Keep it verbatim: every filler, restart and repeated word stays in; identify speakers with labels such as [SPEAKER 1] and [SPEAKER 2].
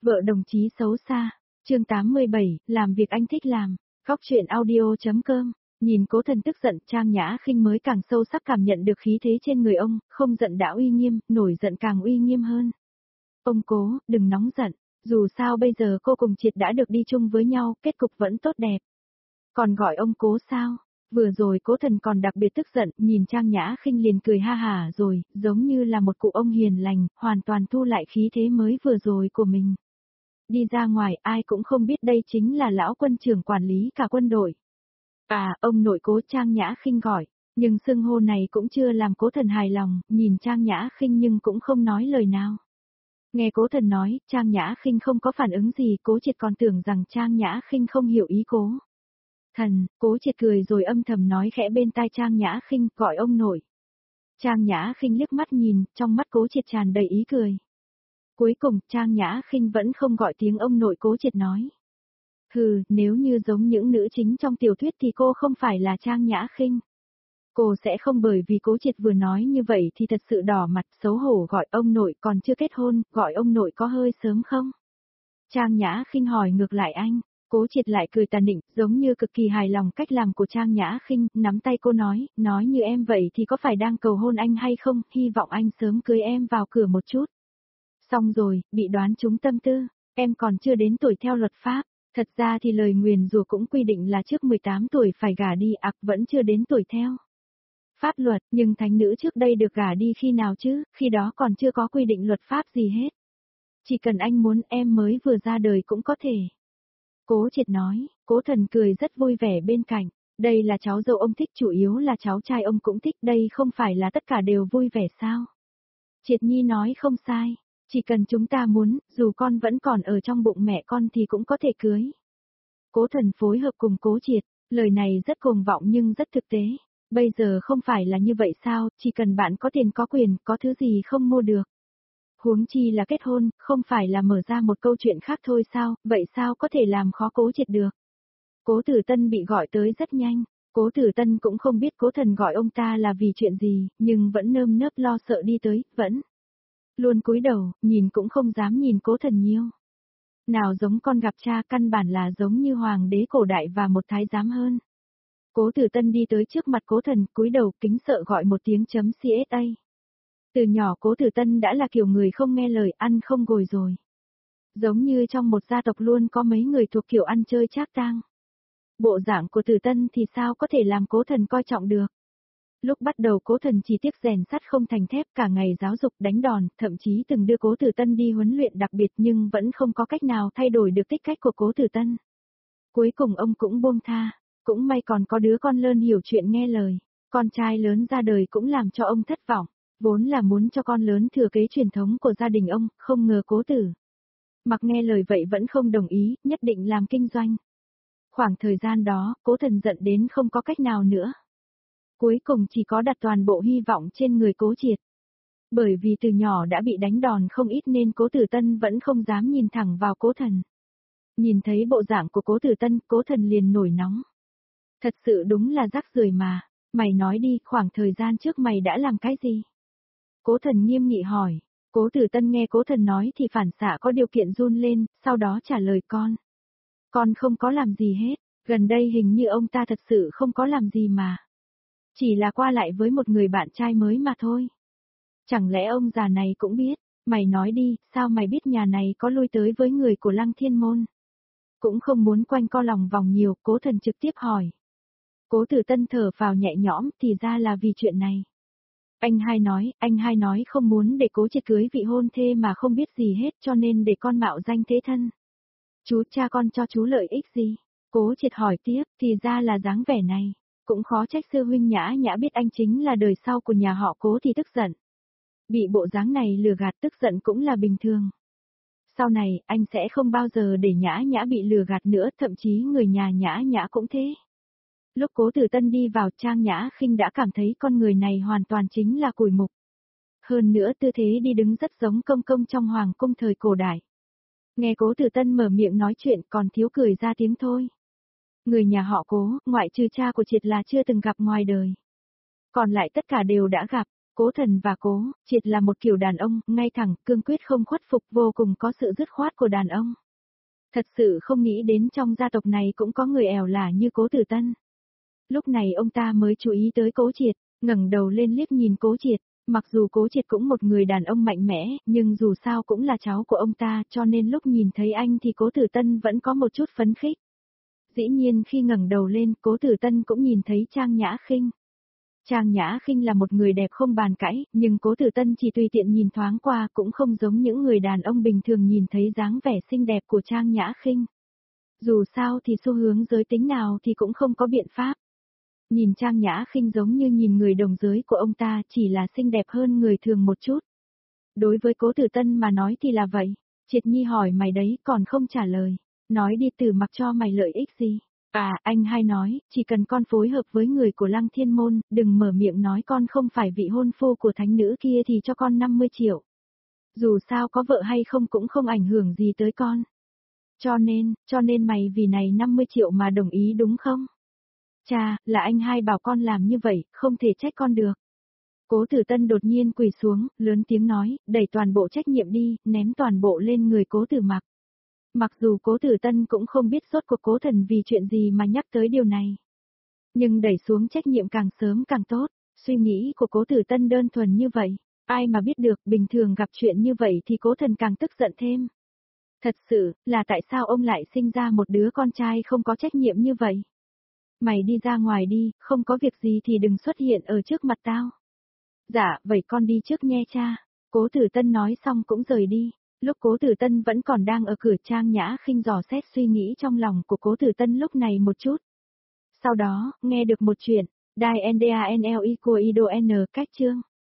[SPEAKER 1] Vợ đồng chí xấu xa. Chương tám mươi bảy, làm việc anh thích làm. Góc truyện audio.com. Nhìn Cố Thần tức giận, Trang Nhã Khinh mới càng sâu sắc cảm nhận được khí thế trên người ông, không giận đã uy nghiêm, nổi giận càng uy nghiêm hơn. Ông Cố, đừng nóng giận, dù sao bây giờ cô cùng Triệt đã được đi chung với nhau, kết cục vẫn tốt đẹp. Còn gọi ông Cố sao? Vừa rồi Cố Thần còn đặc biệt tức giận, nhìn Trang Nhã Khinh liền cười ha hả rồi, giống như là một cụ ông hiền lành, hoàn toàn thu lại khí thế mới vừa rồi của mình. Đi ra ngoài ai cũng không biết đây chính là lão quân trưởng quản lý cả quân đội. À, ông nội Cố, Trang Nhã Khinh gọi, nhưng xưng hô này cũng chưa làm Cố Thần hài lòng, nhìn Trang Nhã Khinh nhưng cũng không nói lời nào. Nghe Cố Thần nói, Trang Nhã Khinh không có phản ứng gì, Cố Triệt còn tưởng rằng Trang Nhã Khinh không hiểu ý Cố Thần. Cố Triệt cười rồi âm thầm nói khẽ bên tai Trang Nhã Khinh, gọi ông nội. Trang Nhã Khinh liếc mắt nhìn, trong mắt Cố Triệt tràn đầy ý cười. Cuối cùng, Trang Nhã Khinh vẫn không gọi tiếng ông nội, Cố Triệt nói. Hừ, nếu như giống những nữ chính trong tiểu thuyết thì cô không phải là Trang Nhã Khinh. Cô sẽ không bởi vì Cố Triệt vừa nói như vậy thì thật sự đỏ mặt xấu hổ gọi ông nội, còn chưa kết hôn, gọi ông nội có hơi sớm không? Trang Nhã Khinh hỏi ngược lại anh. Cố Triệt lại cười tà nịnh, giống như cực kỳ hài lòng cách làm của Trang Nhã Khinh, nắm tay cô nói, nói như em vậy thì có phải đang cầu hôn anh hay không, hy vọng anh sớm cưới em vào cửa một chút. Xong rồi, bị đoán trúng tâm tư, em còn chưa đến tuổi theo luật pháp, thật ra thì lời nguyền rủa cũng quy định là trước mười tám tuổi phải gả đi, ặc vẫn chưa đến tuổi theo pháp luật, nhưng thánh nữ trước đây được gả đi khi nào chứ, khi đó còn chưa có quy định luật pháp gì hết. Chỉ cần anh muốn em mới vừa ra đời cũng có thể. Cố Triệt nói, Cố Thần cười rất vui vẻ bên cạnh, đây là cháu dâu ông thích, chủ yếu là cháu trai ông cũng thích, đây không phải là tất cả đều vui vẻ sao? Triệt Nhi nói không sai, chỉ cần chúng ta muốn, dù con vẫn còn ở trong bụng mẹ con thì cũng có thể cưới. Cố Thần phối hợp cùng Cố Triệt, lời này rất cuồng vọng nhưng rất thực tế, bây giờ không phải là như vậy sao, chỉ cần bạn có tiền có quyền, có thứ gì không mua được. Huống chi là kết hôn, không phải là mở ra một câu chuyện khác thôi sao, vậy sao có thể làm khó Cố Triệt được. Cố Tử Tân bị gọi tới rất nhanh, Cố Tử Tân cũng không biết Cố Thần gọi ông ta là vì chuyện gì, nhưng vẫn nơm nớp lo sợ đi tới, vẫn luôn cúi đầu, nhìn cũng không dám nhìn Cố Thần nhiều. Nào giống con gặp cha, căn bản là giống như hoàng đế cổ đại và một thái giám hơn. Cố Tử Tân đi tới trước mặt Cố Thần, cúi đầu kính sợ gọi một tiếng chấm ca. Từ nhỏ Cố Tử Tân đã là kiểu người không nghe lời, ăn không ngồi rồi. Giống như trong một gia tộc luôn có mấy người thuộc kiểu ăn chơi trác tang. Bộ dạng của Tử Tân thì sao có thể làm Cố Thần coi trọng được. Lúc bắt đầu Cố Thần chỉ tiếc rèn sắt không thành thép, cả ngày giáo dục đánh đòn, thậm chí từng đưa Cố Tử Tân đi huấn luyện đặc biệt nhưng vẫn không có cách nào thay đổi được tích cách của Cố Tử Tân. Cuối cùng ông cũng buông tha, cũng may còn có đứa con lớn hiểu chuyện nghe lời, con trai lớn ra đời cũng làm cho ông thất vọng. Vốn là muốn cho con lớn thừa kế truyền thống của gia đình ông, không ngờ Cố Tử mặc nghe lời vậy vẫn không đồng ý, nhất định làm kinh doanh. Khoảng thời gian đó, Cố Thần giận đến không có cách nào nữa. Cuối cùng chỉ có đặt toàn bộ hy vọng trên người Cố Triệt. Bởi vì từ nhỏ đã bị đánh đòn không ít nên Cố Tử Tân vẫn không dám nhìn thẳng vào Cố Thần. Nhìn thấy bộ dạng của Cố Tử Tân, Cố Thần liền nổi nóng. Thật sự đúng là rác rưởi mà, mày nói đi, khoảng thời gian trước mày đã làm cái gì? Cố Thần nghiêm nghị hỏi, Cố Tử Tân nghe Cố Thần nói thì phản xạ có điều kiện run lên, sau đó trả lời con. Con không có làm gì hết, gần đây hình như ông ta thật sự không có làm gì mà. Chỉ là qua lại với một người bạn trai mới mà thôi. Chẳng lẽ ông già này cũng biết, mày nói đi, sao mày biết nhà này có lui tới với người của Lăng Thiên Môn? Cũng không muốn quanh co lòng vòng nhiều, Cố Thần trực tiếp hỏi. Cố Tử Tân thở phào nhẹ nhõm, thì ra là vì chuyện này. Anh hai nói, anh hai nói không muốn để Cố Triệt cưới vị hôn thê mà không biết gì hết cho nên để con mạo danh thế thân. Chú cha con cho chú lợi ích gì? Cố Triệt hỏi tiếp, thì ra là dáng vẻ này. Cũng khó trách sư huynh Nhã Nhã biết anh chính là đời sau của nhà họ Cố thì tức giận. Bị bộ dáng này lừa gạt tức giận cũng là bình thường. Sau này, anh sẽ không bao giờ để Nhã Nhã bị lừa gạt nữa, thậm chí người nhà Nhã Nhã cũng thế. Lúc Cố Tử Tân đi vào, Trang Nhã Khinh đã cảm thấy con người này hoàn toàn chính là củi mục. Hơn nữa tư thế đi đứng rất giống công công trong hoàng cung thời cổ đại. Nghe Cố Tử Tân mở miệng nói chuyện còn thiếu cười ra tiếng thôi. Người nhà họ Cố, ngoại trừ cha của Triệt là chưa từng gặp ngoài đời. Còn lại tất cả đều đã gặp, Cố Thần và Cố Triệt là một kiểu đàn ông, ngay thẳng, cương quyết không khuất phục, vô cùng có sự dứt khoát của đàn ông. Thật sự không nghĩ đến trong gia tộc này cũng có người ẻo lả như Cố Tử Tân. Lúc này ông ta mới chú ý tới Cố Triệt, ngẩng đầu lên liếc nhìn Cố Triệt, mặc dù Cố Triệt cũng một người đàn ông mạnh mẽ, nhưng dù sao cũng là cháu của ông ta, cho nên lúc nhìn thấy anh thì Cố Tử Tân vẫn có một chút phấn khích. Dĩ nhiên khi ngẩng đầu lên, Cố Tử Tân cũng nhìn thấy Trang Nhã Khinh. Trang Nhã Khinh là một người đẹp không bàn cãi, nhưng Cố Tử Tân chỉ tùy tiện nhìn thoáng qua cũng không giống những người đàn ông bình thường nhìn thấy dáng vẻ xinh đẹp của Trang Nhã Khinh. Dù sao thì xu hướng giới tính nào thì cũng không có biện pháp. Nhìn Trang Nhã Khinh giống như nhìn người đồng giới của ông ta, chỉ là xinh đẹp hơn người thường một chút. Đối với Cố Tử Tân mà nói thì là vậy. Triệt Nhi hỏi mày đấy còn không trả lời. Nói đi từ mặc cho mày lợi ích gì. À, anh hay nói, chỉ cần con phối hợp với người của Lăng Thiên Môn, đừng mở miệng nói con không phải vị hôn phu của thánh nữ kia thì cho con năm mươi triệu. Dù sao có vợ hay không cũng không ảnh hưởng gì tới con. Cho nên, cho nên mày vì này năm mươi triệu mà đồng ý đúng không? Cha, là anh hai bảo con làm như vậy, không thể trách con được. Cố Tử Tân đột nhiên quỳ xuống, lớn tiếng nói, đẩy toàn bộ trách nhiệm đi, ném toàn bộ lên người Cố Tử Mặc. Mặc dù Cố Tử Tân cũng không biết sốt cuộc Cố Thần vì chuyện gì mà nhắc tới điều này. Nhưng đẩy xuống trách nhiệm càng sớm càng tốt, suy nghĩ của Cố Tử Tân đơn thuần như vậy. Ai mà biết được, bình thường gặp chuyện như vậy thì Cố Thần càng tức giận thêm. Thật sự, là tại sao ông lại sinh ra một đứa con trai không có trách nhiệm như vậy? Mày đi ra ngoài đi, không có việc gì thì đừng xuất hiện ở trước mặt tao. Dạ, vậy con đi trước nghe cha. Cố Tử Tân nói xong cũng rời đi. Lúc Cố Tử Tân vẫn còn đang ở cửa, Trang Nhã Khinh dò xét suy nghĩ trong lòng của Cố Tử Tân lúc này một chút. Sau đó, nghe được một chuyện, Đai en đê a en lờ i của Ido N cách chương.